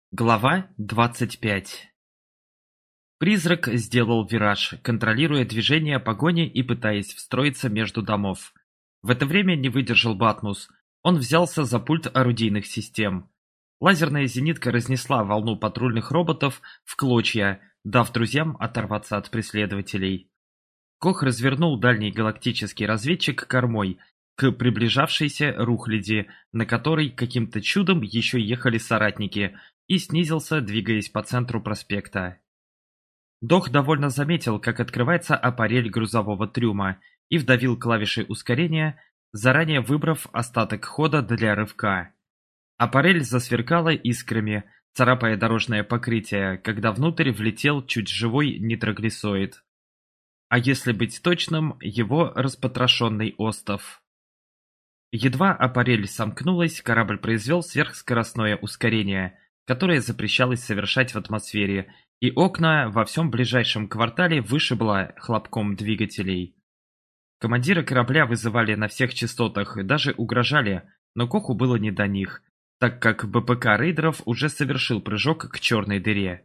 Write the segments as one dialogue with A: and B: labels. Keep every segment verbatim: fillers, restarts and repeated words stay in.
A: Глава двадцать пять. Призрак сделал вираж, контролируя движение погони и пытаясь встроиться между домов. В это время не выдержал Батмус. Он взялся за пульт орудийных систем. Лазерная зенитка разнесла волну патрульных роботов в клочья, дав друзьям оторваться от преследователей. Кох развернул дальний галактический разведчик кормой к приближавшейся рухляди, на которой каким-то чудом еще ехали соратники, и снизился, двигаясь по центру проспекта. Дох довольно заметил, как открывается аппарель грузового трюма, и вдавил клавиши ускорения, заранее выбрав остаток хода для рывка. Аппарель засверкала искрами, царапая дорожное покрытие, когда внутрь влетел чуть живой нитроглицоид. А если быть точным, его распотрошенный остов. Едва аппарель сомкнулась, корабль произвел сверхскоростное ускорение, которое запрещалось совершать в атмосфере, и окна во всем ближайшем квартале вышибло хлопком двигателей. Командира корабля вызывали на всех частотах и даже угрожали, но Коху было не до них, так как БПК рейдеров уже совершил прыжок к черной дыре.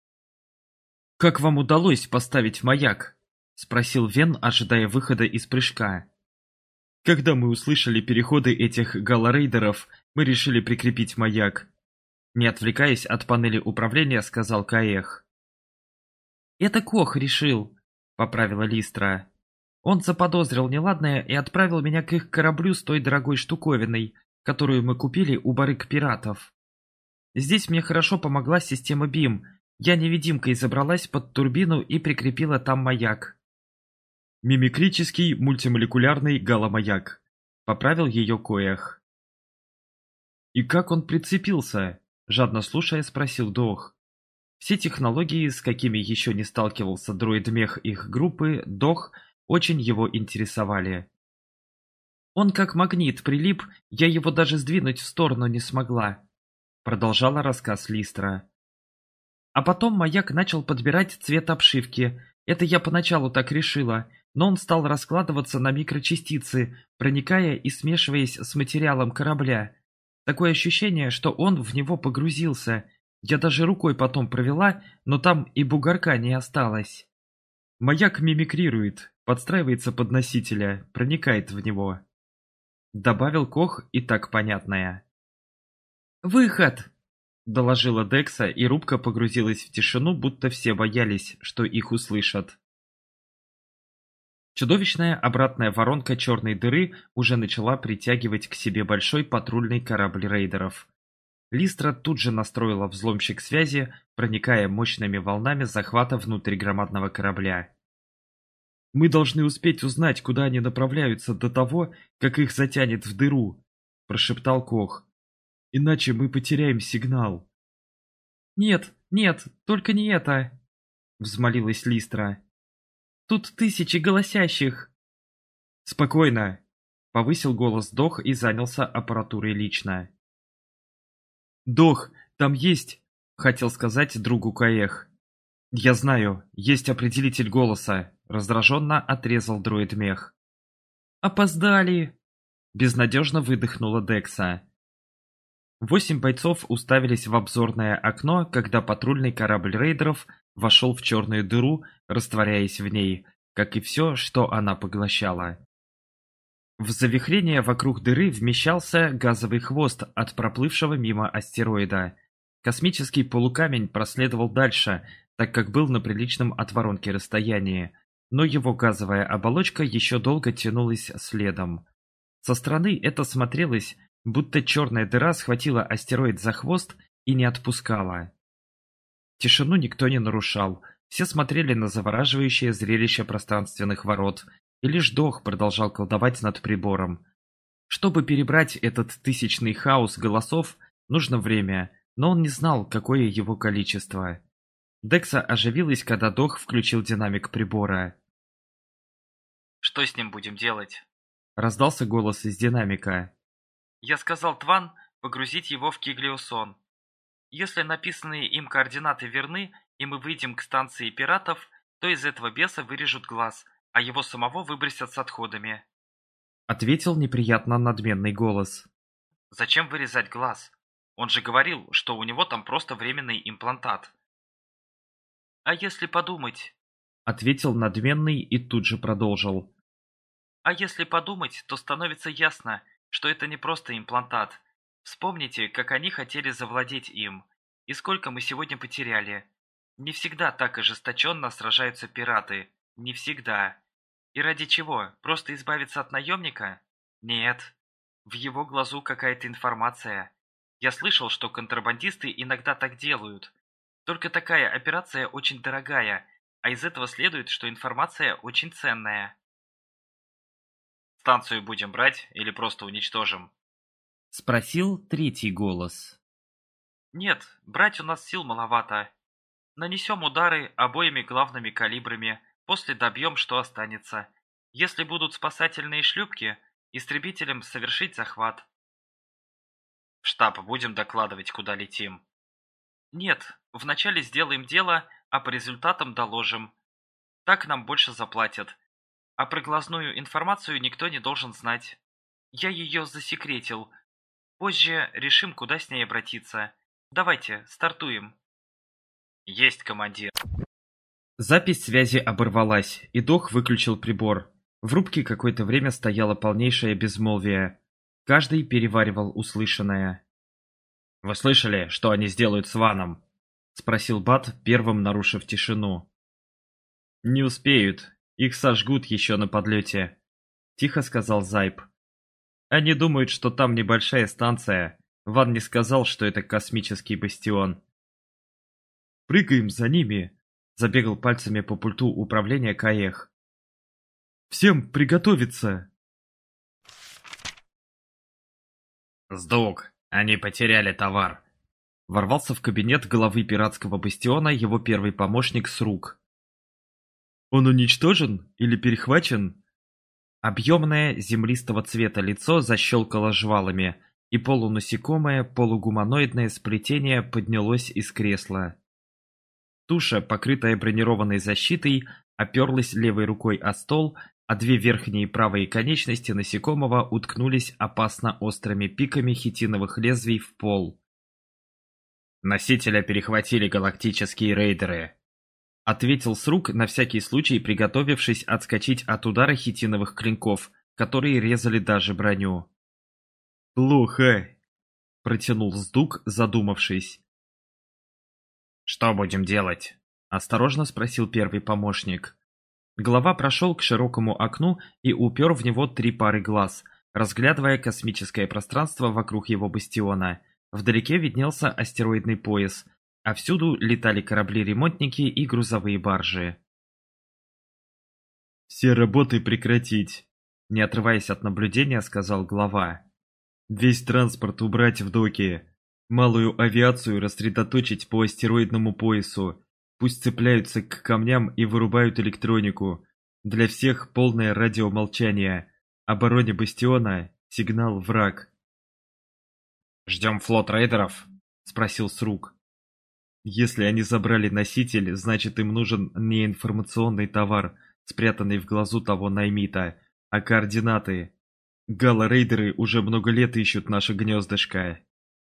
A: «Как вам удалось поставить маяк?» — спросил Вен, ожидая выхода из прыжка. «Когда мы услышали переходы этих галлорейдеров, мы решили прикрепить маяк», — не отвлекаясь от панели управления, сказал Каэх. «Это Кох решил», — поправила Листра. «Он заподозрил неладное и отправил меня к их кораблю с той дорогой штуковиной, которую мы купили у барыг пиратов. Здесь мне хорошо помогла система БИМ. Я невидимкой забралась под турбину и прикрепила там маяк». «Мимикрический мультимолекулярный галомаяк», — поправил ее Коэх. «И как он прицепился?» — жадно слушая, спросил Дох. Все технологии, с какими еще не сталкивался дроид-мех их группы, Дох, очень его интересовали. «Он как магнит прилип, я его даже сдвинуть в сторону не смогла», — продолжала рассказ Листра. «А потом маяк начал подбирать цвет обшивки. Это я поначалу так решила, но он стал раскладываться на микрочастицы, проникая и смешиваясь с материалом корабля. Такое ощущение, что он в него погрузился. Я даже рукой потом провела, но там и бугорка не осталось. Маяк мимикрирует, подстраивается под носителя, проникает в него», — добавил Кох и так понятное. «Выход!» — доложила Декса, и рубка погрузилась в тишину, будто все боялись, что их услышат. Чудовищная обратная воронка черной дыры уже начала притягивать к себе большой патрульный корабль рейдеров. Листра тут же настроила взломщик связи, проникая мощными волнами захвата внутрь громадного корабля. «Мы должны успеть узнать, куда они направляются до того, как их затянет в дыру», – прошептал Кох. «Иначе мы потеряем сигнал». «Нет, нет, только не это», – взмолилась Листра. «Тут тысячи голосящих». «Спокойно», – повысил голос Дох и занялся аппаратурой лично. «Дох, там есть», — хотел сказать другу Каэх. «Я знаю, есть определитель голоса», — раздраженно отрезал дроид-мех. «Опоздали!» — безнадежно выдохнула Декса. Восемь бойцов уставились в обзорное окно, когда патрульный корабль рейдеров вошел в черную дыру, растворяясь в ней, как и все, что она поглощала. В завихрение вокруг дыры вмещался газовый хвост от проплывшего мимо астероида. Космический полукамень проследовал дальше, так как был на приличном от воронки расстоянии, но его газовая оболочка еще долго тянулась следом. Со стороны это смотрелось, будто черная дыра схватила астероид за хвост и не отпускала. Тишину никто не нарушал, все смотрели на завораживающее зрелище пространственных ворот, и лишь Дох продолжал колдовать над прибором. Чтобы перебрать этот тысячный хаос голосов, нужно время, но он не знал, какое его количество. Декса оживилась, когда Дох включил динамик прибора.
B: «Что с ним будем делать?»
A: — раздался голос из динамика.
B: «Я сказал Тван погрузить его в Киглиосон. Если написанные им координаты верны, и мы выйдем к станции пиратов, то из этого беса вырежут глаз, а его самого выбросят с отходами»,
A: — ответил неприятно надменный голос.
B: «Зачем вырезать глаз? Он же говорил, что у него там просто временный имплантат. А если подумать?
A: Ответил надменный и тут же продолжил.
B: А если подумать, то становится ясно, что это не просто имплантат. Вспомните, как они хотели завладеть им. И сколько мы сегодня потеряли. Не всегда так ожесточенно сражаются пираты. Не всегда. И ради чего? Просто избавиться от наемника? Нет. В его глазу какая-то информация. Я слышал, что контрабандисты иногда так делают. Только такая операция очень дорогая, а из этого следует, что информация очень ценная. Станцию будем брать или просто уничтожим?
A: Спросил третий голос.
B: Нет, брать у нас сил маловато. Нанесем удары обоими главными калибрами, после добьем, что останется. Если будут спасательные шлюпки, истребителям совершить захват. В штаб будем докладывать, куда летим? Нет, вначале сделаем дело, а по результатам доложим. Так нам больше заплатят. А про глазную информацию никто не должен знать. Я ее засекретил. Позже решим, куда с ней обратиться. Давайте, стартуем. Есть, командир.
A: Запись связи оборвалась, и Дох выключил прибор. В рубке какое-то время стояло полнейшее безмолвие. Каждый переваривал услышанное. «Вы слышали, что они сделают с Ваном?» — спросил Бат, первым нарушив тишину. «Не успеют. Их сожгут еще на подлете», — тихо сказал Зайб. «Они думают, что там небольшая станция. Ван не сказал, что это космический бастион». «Прыгаем за ними», — забегал пальцами по пульту управления Каех. «Всем приготовиться!»
B: «Сдук, они потеряли товар»,
A: — ворвался в кабинет главы пиратского бастиона его первый помощник Срук. «Он уничтожен или перехвачен?» Объемное землистого цвета лицо защелкало жвалами, и полунасекомое, полугуманоидное сплетение поднялось из кресла. Туша, покрытая бронированной защитой, оперлась левой рукой о стол, а две верхние правые конечности насекомого уткнулись опасно острыми пиками хитиновых лезвий в пол.
B: «Носителя перехватили галактические рейдеры»,
A: — ответил Срук, на всякий случай приготовившись отскочить от удара хитиновых клинков, которые резали даже броню. «Плохо», — протянул Сдук, задумавшись.
B: «Что будем делать?»
A: — осторожно спросил первый помощник. Глава прошел к широкому окну и упер в него три пары глаз, разглядывая космическое пространство вокруг его бастиона. Вдалеке виднелся астероидный пояс, а всюду летали корабли-ремонтники и грузовые баржи. «Все работы прекратить», — не отрываясь от наблюдения, сказал глава. «Весь транспорт убрать в доки. Малую авиацию рассредоточить по астероидному поясу. Пусть цепляются к камням и вырубают электронику. Для всех полное радиомолчание. Обороне бастиона сигнал враг».
B: «Ждем флот рейдеров?»
A: — спросил Срук. «Если они забрали носитель, значит им нужен не информационный товар, спрятанный в глазу того наймита, а координаты. Гало-рейдеры уже много лет ищут наше гнездышко».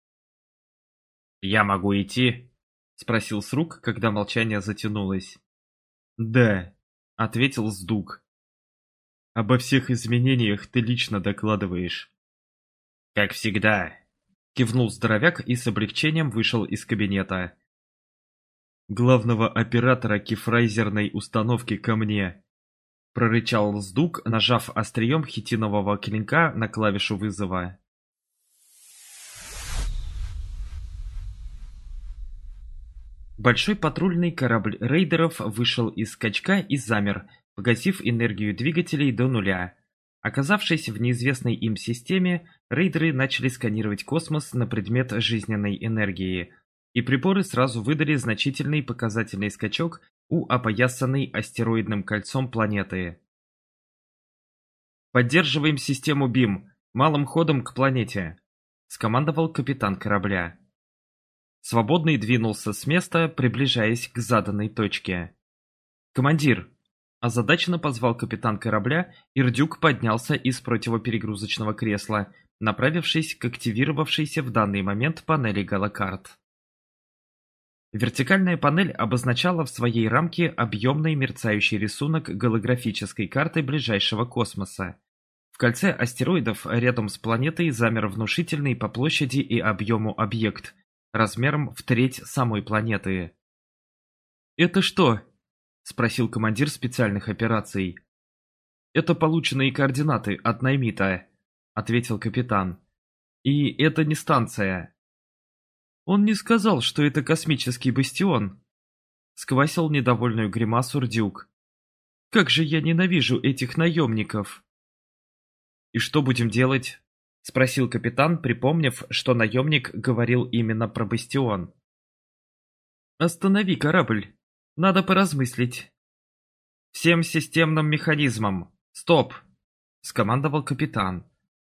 B: «Я могу идти?»
A: — спросил Срук, когда молчание затянулось. «Да», — ответил Сдук. «Обо всех изменениях ты лично докладываешь».
B: «Как всегда»,
A: — кивнул здоровяк и с облегчением вышел из кабинета. «Главного оператора кефрайзерной установки ко мне», — прорычал Сдук, нажав острием хитинового клинка на клавишу вызова. Большой патрульный корабль рейдеров вышел из скачка и замер, погасив энергию двигателей до нуля. Оказавшись в неизвестной им системе, рейдеры начали сканировать космос на предмет жизненной энергии, и приборы сразу выдали значительный показательный скачок у опоясанной астероидным кольцом планеты. «Поддерживаем систему БИМ, малым ходом к планете», — скомандовал капитан корабля. Свободный двинулся с места, приближаясь к заданной точке. «Командир!» – озадаченно позвал капитан корабля, и Рдюк поднялся из противоперегрузочного кресла, направившись к активировавшейся в данный момент панели голокарт. Вертикальная панель обозначала в своей рамке объемный мерцающий рисунок голографической карты ближайшего космоса. В кольце астероидов рядом с планетой замер внушительный по площади и объему объект, размером в треть самой планеты. «Это что?» – спросил командир специальных операций. «Это полученные координаты от Наймита», – ответил капитан. «И это не станция». «Он не сказал, что это космический бастион», – сквасил недовольную гримасу Рдюк. «Как же я ненавижу этих наемников!» «И что будем делать?» – спросил капитан, припомнив, что наемник говорил именно про бастион. «Останови корабль. Надо поразмыслить». «Всем системным механизмам! Стоп!» – скомандовал капитан.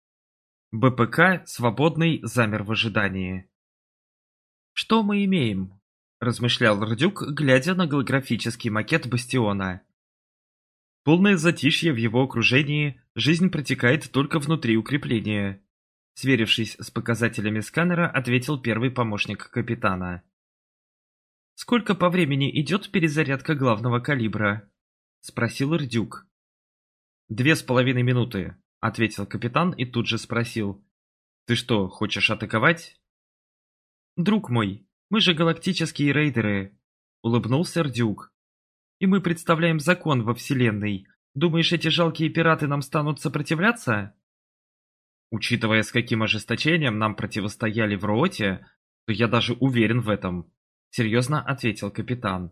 A: БПК, свободный, замер в ожидании. «Что мы имеем?» – размышлял Рдюк, глядя на голографический макет бастиона. Полное затишье в его окружении, жизнь протекает только внутри укрепления. Сверившись с показателями сканера, ответил первый помощник капитана. «Сколько по времени идет перезарядка главного калибра?» – спросил Рдюк. «Две с половиной минуты», – ответил капитан и тут же спросил. «Ты что, хочешь атаковать?» «Друг мой, мы же галактические рейдеры», – улыбнулся Рдюк. «И мы представляем закон во Вселенной. Думаешь, эти жалкие пираты нам станут сопротивляться?» «Учитывая, с каким ожесточением нам противостояли в Рооте, то я даже уверен в этом», – серьезно ответил капитан.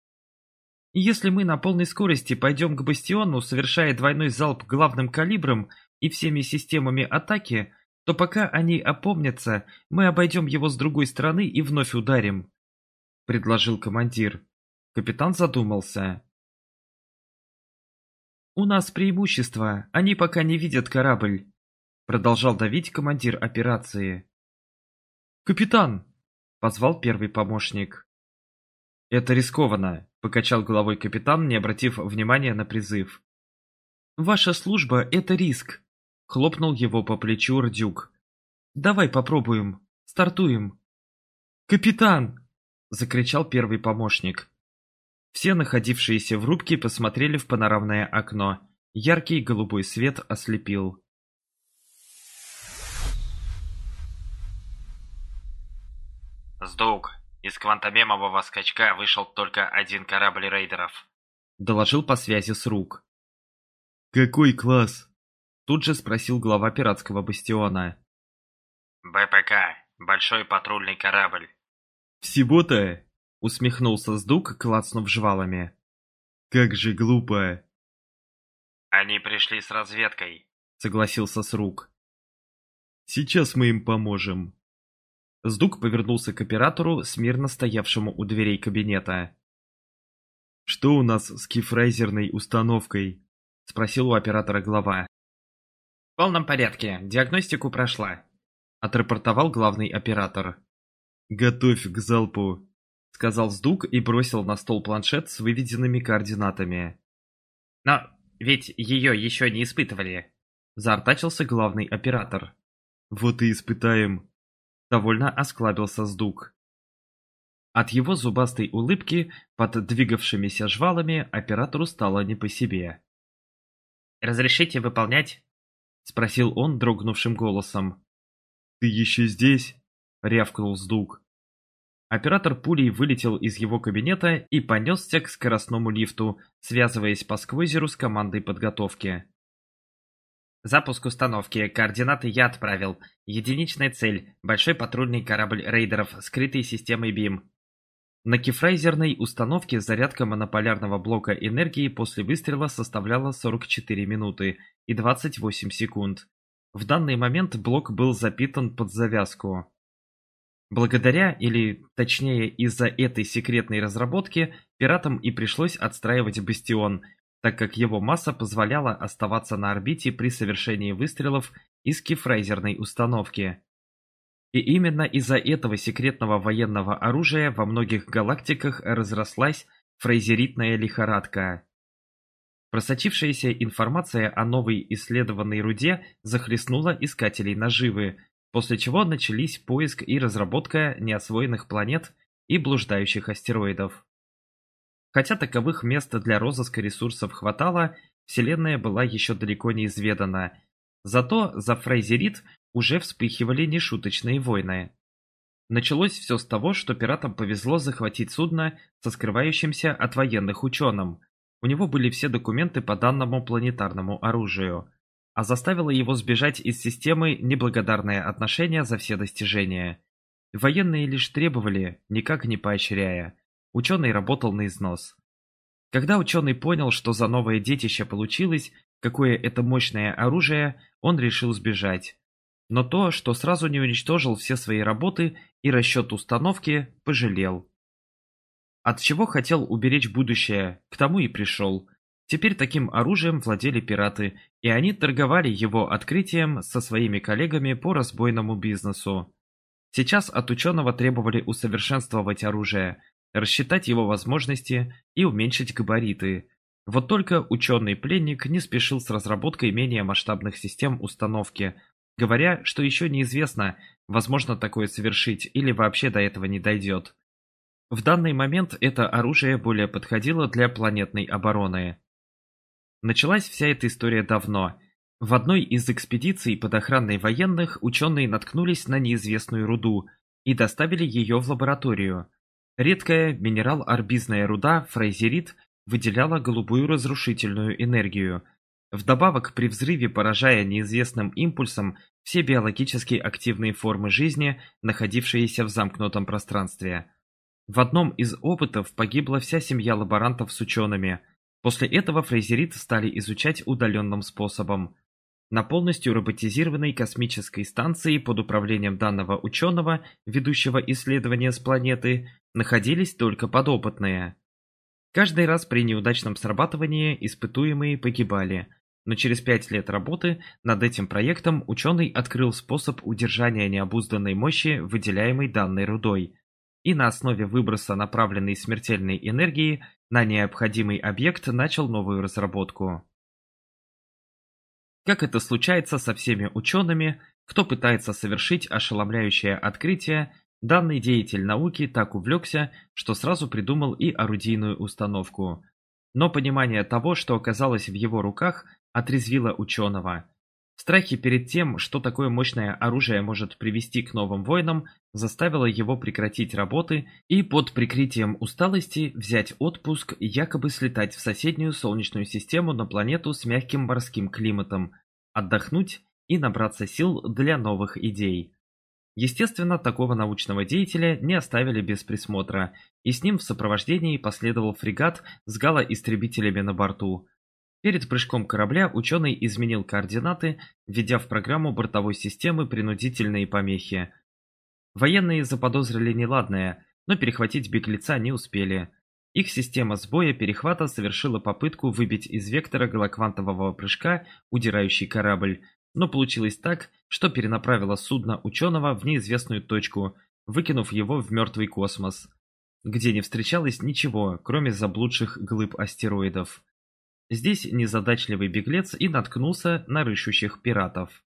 A: «Если мы на полной скорости пойдем к бастиону, совершая двойной залп главным калибром и всеми системами атаки, то пока они опомнятся, мы обойдем его с другой стороны и вновь ударим», – предложил командир. Капитан задумался. «У нас преимущество, они пока не видят корабль», – продолжал давить командир операции. «Капитан!» – позвал первый помощник. «Это рискованно», – покачал головой капитан, не обратив внимания на призыв. «Ваша служба – это риск», – хлопнул его по плечу Рдюк. «Давай попробуем. Стартуем». «Капитан!» – закричал первый помощник. Все находившиеся в рубке посмотрели в панорамное окно. Яркий голубой свет ослепил.
B: «Сдук, из квантомемового скачка вышел только один корабль рейдеров»,
A: – доложил по связи с рук. «Какой класс?» – тут же спросил глава пиратского бастиона.
B: «БПК, большой патрульный корабль».
A: «Всего-то?» – усмехнулся Сдук, клацнув жвалами. «Как же глупо!»
B: «Они пришли с разведкой», — согласился Срук.
A: «Сейчас мы им поможем». Сдук повернулся к оператору, смирно стоявшему у дверей кабинета. «Что у нас с кифрайзерной установкой?» – спросил у оператора глава.
B: «В полном порядке, диагностику прошла», – отрапортовал главный оператор.
A: «Готовь к залпу», – сказал Сдук и бросил на стол планшет с выведенными координатами.
B: «Но ведь ее еще не испытывали», – заортачился главный оператор.
A: «Вот и испытаем», – довольно осклабился Сдук. От его зубастой улыбки, под двигавшимися жвалами, оператору стало не по себе.
B: «Разрешите выполнять?» – спросил он дрогнувшим голосом.
A: «Ты еще здесь?» – рявкнул Сдук. Оператор пулей вылетел из его кабинета и понесся к скоростному лифту, связываясь по сквозеру с командой подготовки.
B: «Запуск установки. Координаты я отправил. Единичная цель. Большой патрульный корабль рейдеров, скрытый системой БИМ».
A: На кифрайзерной установке зарядка монополярного блока энергии после выстрела составляла сорок четыре минуты и двадцать восемь секунд. В данный момент блок был запитан под завязку. Благодаря, или точнее из-за этой секретной разработки, пиратам и пришлось отстраивать бастион, так как его масса позволяла оставаться на орбите при совершении выстрелов из кифрайзерной установки. И именно из-за этого секретного военного оружия во многих галактиках разрослась фрейзеритная лихорадка. Просочившаяся информация о новой исследованной руде захлестнула искателей наживы, после чего начались поиск и разработка неосвоенных планет и блуждающих астероидов. Хотя таковых мест для розыска ресурсов хватало, Вселенная была еще далеко не изведана. Зато за Фрейзерит уже вспыхивали нешуточные войны. Началось все с того, что пиратам повезло захватить судно со скрывающимся от военных ученым. У него были все документы по данному планетарному оружию. А заставило его сбежать из системы неблагодарное отношение за все достижения. Военные лишь требовали, никак не поощряя. Ученый работал на износ. Когда ученый понял, что за новое детище получилось, какое это мощное оружие, он решил сбежать. Но то, что сразу не уничтожил все свои работы и расчет установки, пожалел. От чего хотел уберечь будущее, к тому и пришел. Теперь таким оружием владели пираты, и они торговали его открытием со своими коллегами по разбойному бизнесу. Сейчас от ученого требовали усовершенствовать оружие, рассчитать его возможности и уменьшить габариты. Вот только ученый-пленник не спешил с разработкой менее масштабных систем установки, говоря, что еще неизвестно, возможно такое совершить или вообще до этого не дойдет. В данный момент это оружие более подходило для планетной обороны. Началась вся эта история давно. В одной из экспедиций под охраной военных ученые наткнулись на неизвестную руду и доставили ее в лабораторию. Редкая минерал-орбизная руда фрейзерит выделяла голубую разрушительную энергию. Вдобавок, при взрыве, поражая неизвестным импульсом все биологически активные формы жизни, находившиеся в замкнутом пространстве. В одном из опытов погибла вся семья лаборантов с учеными. После этого фрейзерит стали изучать удаленным способом. На полностью роботизированной космической станции под управлением данного ученого, ведущего исследования с планеты, находились только подопытные. Каждый раз при неудачном срабатывании испытуемые погибали, но через пять лет работы над этим проектом ученый открыл способ удержания необузданной мощи, выделяемой данной рудой, и на основе выброса направленной смертельной энергии на необходимый объект начал новую разработку. Как это случается со всеми учеными, кто пытается совершить ошеломляющее открытие, данный деятель науки так увлекся, что сразу придумал и орудийную установку. Но понимание того, что оказалось в его руках, отрезвило ученого. Страхи перед тем, что такое мощное оружие может привести к новым войнам, заставило его прекратить работы и под прикрытием усталости взять отпуск и якобы слетать в соседнюю Солнечную систему на планету с мягким морским климатом, отдохнуть и набраться сил для новых идей. Естественно, такого научного деятеля не оставили без присмотра, и с ним в сопровождении последовал фрегат с гало-истребителями на борту. Перед прыжком корабля ученый изменил координаты, введя в программу бортовой системы принудительные помехи. Военные заподозрили неладное, но перехватить беглеца не успели. Их система сбоя перехвата совершила попытку выбить из вектора голоквантового прыжка удирающий корабль, но получилось так, что перенаправила судно ученого в неизвестную точку, выкинув его в мертвый космос, где не встречалось ничего, кроме заблудших глыб астероидов. Здесь незадачливый беглец и наткнулся на рыщущих пиратов.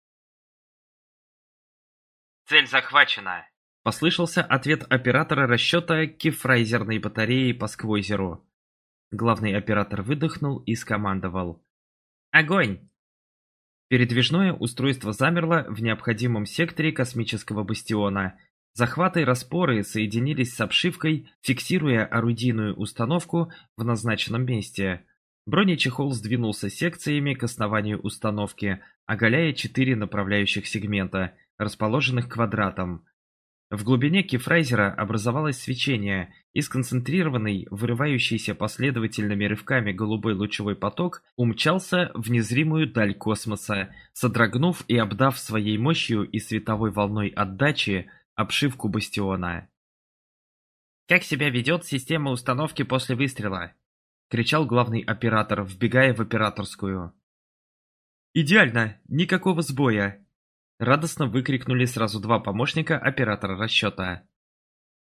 B: «Цель захвачена!»
A: — послышался ответ оператора расчета кефрайзерной батареи по сквозеру. Главный оператор выдохнул и скомандовал: «Огонь!» Передвижное устройство замерло в необходимом секторе космического бастиона. Захваты и распоры соединились с обшивкой, фиксируя орудийную установку в назначенном месте. Бронечехол сдвинулся секциями к основанию установки, оголяя четыре направляющих сегмента, расположенных квадратом. В глубине кефрайзера образовалось свечение, и сконцентрированный, вырывающийся последовательными рывками голубой лучевой поток умчался в незримую даль космоса, содрогнув и обдав своей мощью и световой волной отдачи обшивку бастиона. «Как себя ведет система установки после выстрела?» — кричал главный оператор, вбегая в операторскую. «Идеально! Никакого сбоя!» — радостно выкрикнули сразу два помощника оператора расчета.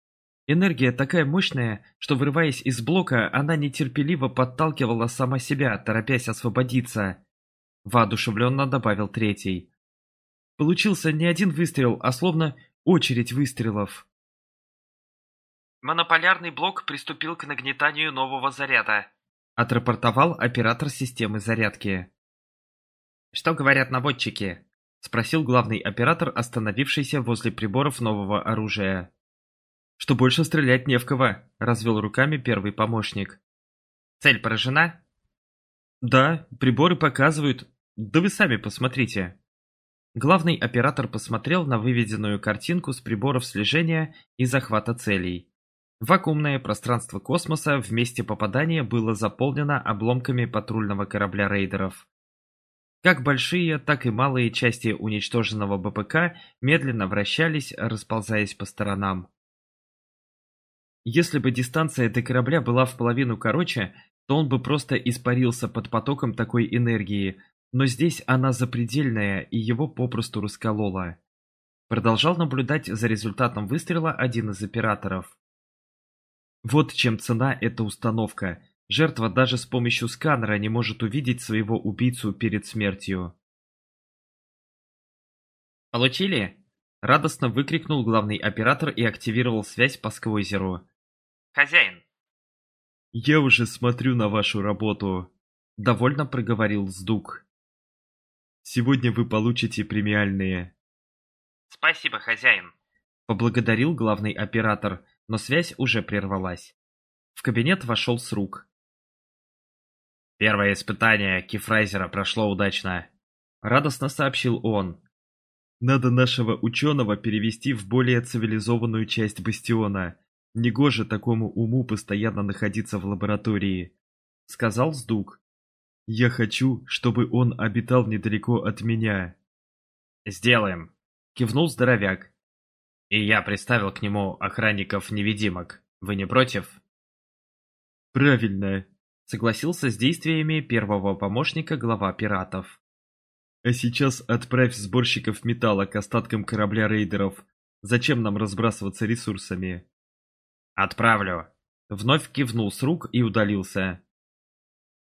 A: Энергия такая мощная, что, вырываясь из блока, она нетерпеливо подталкивала сама себя, торопясь освободиться. Воодушевленно добавил третий. Получился не один выстрел, а словно очередь выстрелов.
B: Монополярный блок приступил к нагнетанию нового заряда.
A: Отрапортовал оператор системы зарядки. «Что говорят наводчики?» — спросил главный оператор, остановившийся возле приборов нового оружия. «Что больше стрелять не в кого», — развел руками первый помощник. «Цель поражена?» «Да, приборы показывают. Да вы сами посмотрите». Главный оператор посмотрел на выведенную картинку с приборов слежения и захвата целей. Вакуумное пространство космоса в месте попадания было заполнено обломками патрульного корабля рейдеров. Как большие, так и малые части уничтоженного БПК медленно вращались, расползаясь по сторонам. Если бы дистанция до корабля была в половину короче, то он бы просто испарился под потоком такой энергии, но здесь она запредельная и его попросту расколола. Продолжал наблюдать за результатом выстрела один из операторов. Вот чем цена эта установка. Жертва даже с помощью сканера не может увидеть своего убийцу перед смертью. «Получили?» — радостно выкрикнул главный оператор и активировал связь по сквозеру.
B: «Хозяин!»
A: «Я уже смотрю на вашу работу», — довольно проговорил Сдук. «Сегодня вы получите премиальные».
B: «Спасибо, хозяин!»
A: — поблагодарил главный оператор, но связь уже прервалась. В кабинет вошел Срук. «Первое испытание Кифрайзера прошло удачно», — радостно сообщил он. «Надо нашего ученого перевести в более цивилизованную часть Бастиона. Негоже такому уму постоянно находиться в лаборатории», — сказал Сдук. «Я хочу, чтобы он обитал недалеко от меня». «Сделаем», — кивнул здоровяк. «И я приставил к нему охранников-невидимок. Вы не против?» «Правильно», — согласился с действиями первого помощника глава пиратов. «А сейчас отправь сборщиков металла к остаткам корабля рейдеров. Зачем нам разбрасываться ресурсами?» «Отправлю», — вновь кивнул Срук и удалился.